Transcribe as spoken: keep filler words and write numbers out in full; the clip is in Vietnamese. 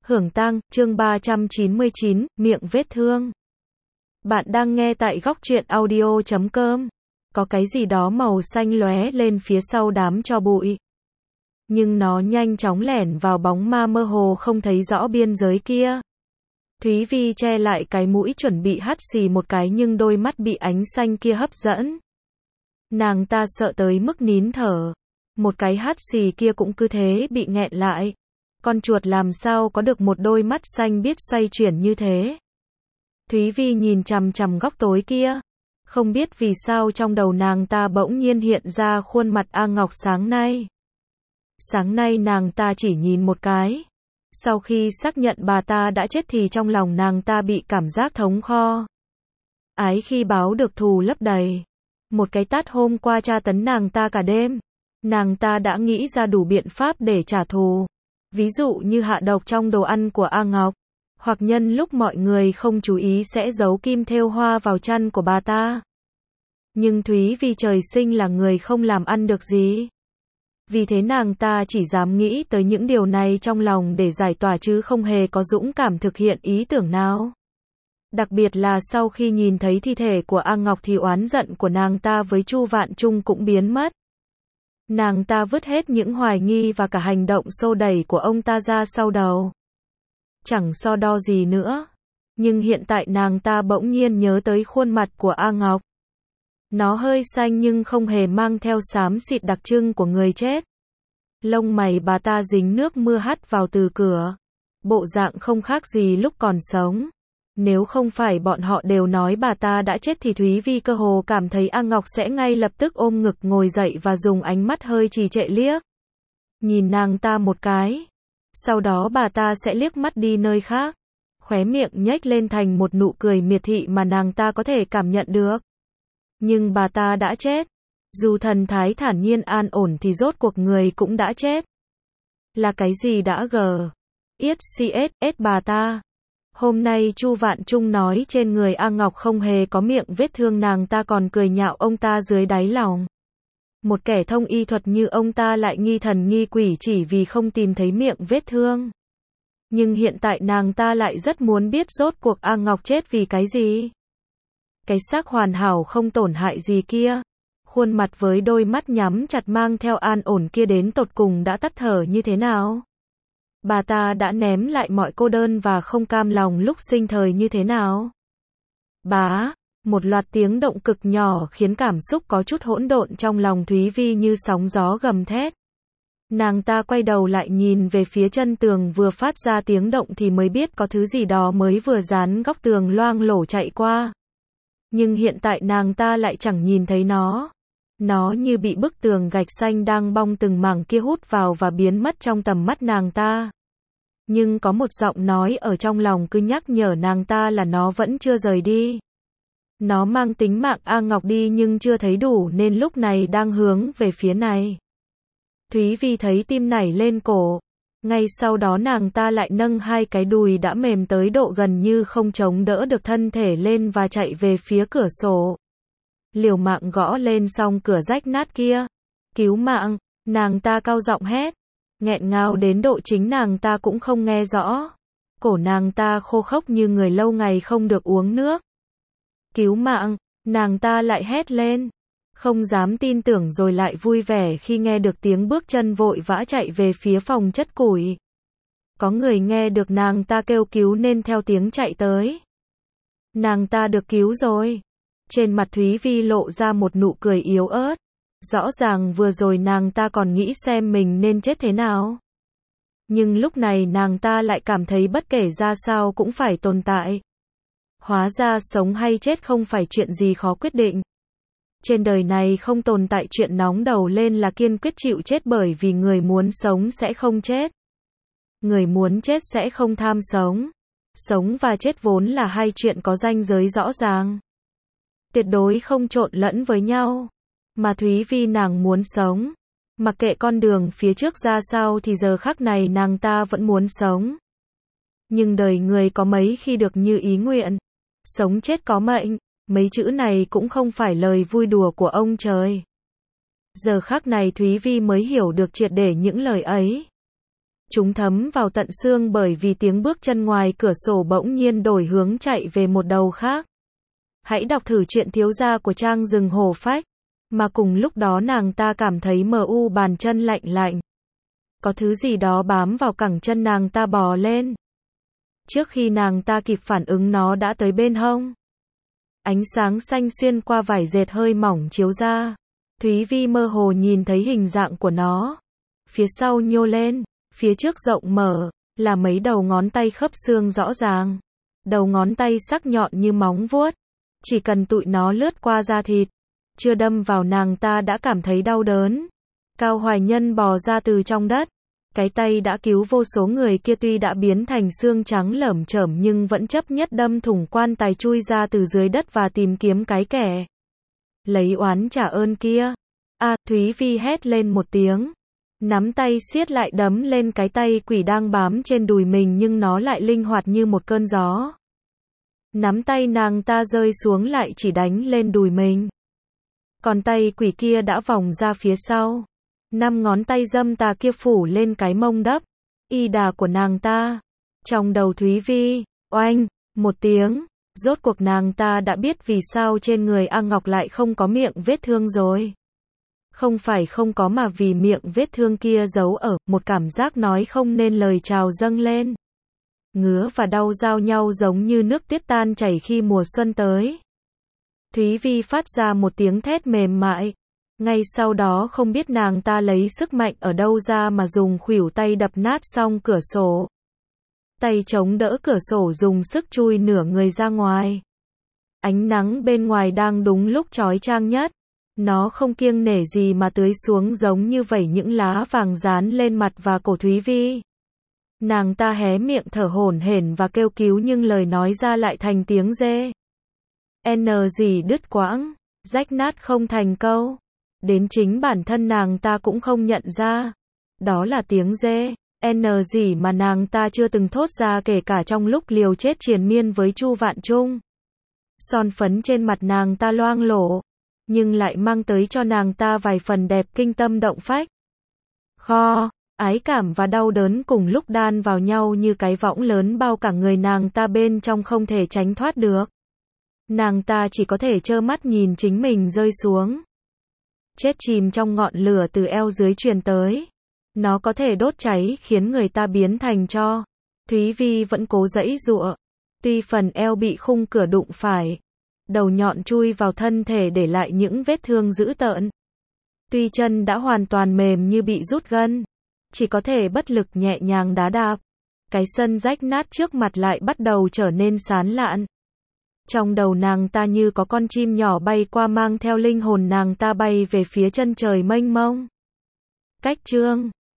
Hưởng tang, chương ba trăm chín mươi chín, miệng vết thương. Bạn đang nghe tại góc truyện audio chấm com. Có cái gì đó màu xanh lóe lên phía sau đám tro bụi. Nhưng nó nhanh chóng lẻn vào bóng ma mơ hồ không thấy rõ biên giới kia. Thúy Vi che lại cái mũi chuẩn bị hắt xì một cái nhưng đôi mắt bị ánh xanh kia hấp dẫn. Nàng ta sợ tới mức nín thở. Một cái hắt xì kia cũng cứ thế bị nghẹn lại. Con chuột làm sao có được một đôi mắt xanh biết xoay chuyển như thế. Thúy Vi nhìn chằm chằm góc tối kia. Không biết vì sao trong đầu nàng ta bỗng nhiên hiện ra khuôn mặt A Ngọc sáng nay. Sáng nay nàng ta chỉ nhìn một cái. Sau khi xác nhận bà ta đã chết thì trong lòng nàng ta bị cảm giác thống kho. Ái khi báo được thù lấp đầy. Một cái tát hôm qua tra tấn nàng ta cả đêm. Nàng ta đã nghĩ ra đủ biện pháp để trả thù. Ví dụ như hạ độc trong đồ ăn của A Ngọc. Hoặc nhân lúc mọi người không chú ý sẽ giấu kim thêu hoa vào chăn của bà ta. Nhưng Thúy Vi trời sinh là người không làm ăn được gì. Vì thế nàng ta chỉ dám nghĩ tới những điều này trong lòng để giải tỏa chứ không hề có dũng cảm thực hiện ý tưởng nào. Đặc biệt là sau khi nhìn thấy thi thể của A Ngọc thì oán giận của nàng ta với Chu Vạn Trung cũng biến mất. Nàng ta vứt hết những hoài nghi và cả hành động xô đẩy của ông ta ra sau đầu. Chẳng so đo gì nữa. Nhưng hiện tại nàng ta bỗng nhiên nhớ tới khuôn mặt của A Ngọc. Nó hơi xanh nhưng không hề mang theo xám xịt đặc trưng của người chết. Lông mày bà ta dính nước mưa hắt vào từ cửa. Bộ dạng không khác gì lúc còn sống. Nếu không phải bọn họ đều nói bà ta đã chết thì Thúy Vi cơ hồ cảm thấy A Ngọc sẽ ngay lập tức ôm ngực ngồi dậy và dùng ánh mắt hơi trì trệ liếc. Nhìn nàng ta một cái. Sau đó bà ta sẽ liếc mắt đi nơi khác. Khóe miệng nhếch lên thành một nụ cười miệt thị mà nàng ta có thể cảm nhận được. Nhưng bà ta đã chết. Dù thần thái thản nhiên an ổn thì rốt cuộc người cũng đã chết. Là cái gì đã gờ? Yết xê ét bà ta. Hôm nay Chu Vạn Trung nói trên người A Ngọc không hề có miệng vết thương, nàng ta còn cười nhạo ông ta dưới đáy lòng. Một kẻ thông y thuật như ông ta lại nghi thần nghi quỷ chỉ vì không tìm thấy miệng vết thương. Nhưng hiện tại nàng ta lại rất muốn biết rốt cuộc A Ngọc chết vì cái gì. Cái xác hoàn hảo không tổn hại gì kia. Khuôn mặt với đôi mắt nhắm chặt mang theo an ổn kia đến tột cùng đã tắt thở như thế nào? Bà ta đã ném lại mọi cô đơn và không cam lòng lúc sinh thời như thế nào? Bá, một loạt tiếng động cực nhỏ khiến cảm xúc có chút hỗn độn trong lòng Thúy Vi như sóng gió gầm thét. Nàng ta quay đầu lại nhìn về phía chân tường vừa phát ra tiếng động thì mới biết có thứ gì đó mới vừa dán góc tường loang lổ chạy qua. Nhưng hiện tại nàng ta lại chẳng nhìn thấy nó. Nó như bị bức tường gạch xanh đang bong từng mảng kia hút vào và biến mất trong tầm mắt nàng ta. Nhưng có một giọng nói ở trong lòng cứ nhắc nhở nàng ta là nó vẫn chưa rời đi. Nó mang tính mạng A Ngọc đi nhưng chưa thấy đủ nên lúc này đang hướng về phía này. Thúy Vi thấy tim nảy lên cổ. Ngay sau đó nàng ta lại nâng hai cái đùi đã mềm tới độ gần như không chống đỡ được thân thể lên và chạy về phía cửa sổ. Liều mạng gõ lên song cửa rách nát kia. Cứu mạng, nàng ta cao giọng hét. Nghẹn ngào đến độ chính nàng ta cũng không nghe rõ. Cổ nàng ta khô khốc như người lâu ngày không được uống nước. Cứu mạng, nàng ta lại hét lên. Không dám tin tưởng rồi lại vui vẻ khi nghe được tiếng bước chân vội vã chạy về phía phòng chất củi. Có người nghe được nàng ta kêu cứu nên theo tiếng chạy tới. Nàng ta được cứu rồi. Trên mặt Thúy Vi lộ ra một nụ cười yếu ớt. Rõ ràng vừa rồi nàng ta còn nghĩ xem mình nên chết thế nào. Nhưng lúc này nàng ta lại cảm thấy bất kể ra sao cũng phải tồn tại. Hóa ra sống hay chết không phải chuyện gì khó quyết định. Trên đời này không tồn tại chuyện nóng đầu lên là kiên quyết chịu chết bởi vì người muốn sống sẽ không chết. Người muốn chết sẽ không tham sống. Sống và chết vốn là hai chuyện có ranh giới rõ ràng. Tuyệt đối không trộn lẫn với nhau. Mà Thúy Vi nàng muốn sống. Mặc kệ con đường phía trước ra sao thì giờ khắc này nàng ta vẫn muốn sống. Nhưng đời người có mấy khi được như ý nguyện. Sống chết có mệnh. Mấy chữ này cũng không phải lời vui đùa của ông trời. Giờ khắc này Thúy Vi mới hiểu được triệt để những lời ấy. Chúng thấm vào tận xương bởi vì tiếng bước chân ngoài cửa sổ bỗng nhiên đổi hướng chạy về một đầu khác. Hãy đọc thử truyện thiếu gia của Trang Rừng Hổ Phách. Mà cùng lúc đó nàng ta cảm thấy mờ u bàn chân lạnh lạnh. Có thứ gì đó bám vào cẳng chân nàng ta bò lên. Trước khi nàng ta kịp phản ứng nó đã tới bên hông. Ánh sáng xanh xuyên qua vải dệt hơi mỏng chiếu ra. Thúy Vi mơ hồ nhìn thấy hình dạng của nó. Phía sau nhô lên, phía trước rộng mở, là mấy đầu ngón tay khớp xương rõ ràng. Đầu ngón tay sắc nhọn như móng vuốt. Chỉ cần tụi nó lướt qua da thịt, chưa đâm vào nàng ta đã cảm thấy đau đớn. Cao Hoài Nhân bò ra từ trong đất. Cái tay đã cứu vô số người kia tuy đã biến thành xương trắng lởm chởm nhưng vẫn chấp nhất đâm thủng quan tài chui ra từ dưới đất và tìm kiếm cái kẻ lấy oán trả ơn kia. A, Thúy Vi hét lên một tiếng. Nắm tay siết lại đấm lên cái tay quỷ đang bám trên đùi mình nhưng nó lại linh hoạt như một cơn gió. Nắm tay nàng ta rơi xuống lại chỉ đánh lên đùi mình. Còn tay quỷ kia đã vòng ra phía sau. Năm ngón tay dâm tà kia phủ lên cái mông đắp y đà của nàng ta. Trong đầu Thúy Vi, oanh, một tiếng, rốt cuộc nàng ta đã biết vì sao trên người A Ngọc lại không có miệng vết thương rồi. Không phải không có mà vì miệng vết thương kia giấu ở, một cảm giác nói không nên lời trào dâng lên. Ngứa và đau giao nhau giống như nước tuyết tan chảy khi mùa xuân tới. Thúy Vi phát ra một tiếng thét mềm mại. Ngay sau đó không biết nàng ta lấy sức mạnh ở đâu ra mà dùng khuỷu tay đập nát xong cửa sổ. Tay chống đỡ cửa sổ dùng sức chui nửa người ra ngoài. Ánh nắng bên ngoài đang đúng lúc chói chang nhất. Nó không kiêng nể gì mà tưới xuống giống như vẩy những lá vàng dán lên mặt và cổ Thúy Vi. Nàng ta hé miệng thở hổn hển và kêu cứu nhưng lời nói ra lại thành tiếng dê. N gì đứt quãng, rách nát không thành câu. Đến chính bản thân nàng ta cũng không nhận ra. Đó là tiếng dê, N gì mà nàng ta chưa từng thốt ra kể cả trong lúc liều chết triền miên với Chu Vạn Trung. Son phấn trên mặt nàng ta loang lổ, nhưng lại mang tới cho nàng ta vài phần đẹp kinh tâm động phách. Kho, ái cảm và đau đớn cùng lúc đan vào nhau như cái võng lớn bao cả người nàng ta bên trong không thể tránh thoát được. Nàng ta chỉ có thể trơ mắt nhìn chính mình rơi xuống. Chết chìm trong ngọn lửa từ eo dưới truyền tới. Nó có thể đốt cháy khiến người ta biến thành tro. Thúy Vi vẫn cố giãy giụa. Tuy phần eo bị khung cửa đụng phải. Đầu nhọn chui vào thân thể để lại những vết thương dữ tợn. Tuy chân đã hoàn toàn mềm như bị rút gân. Chỉ có thể bất lực nhẹ nhàng đá đạp. Cái sân rách nát trước mặt lại bắt đầu trở nên sán lạn. Trong đầu nàng ta như có con chim nhỏ bay qua mang theo linh hồn nàng ta bay về phía chân trời mênh mông. Cách chương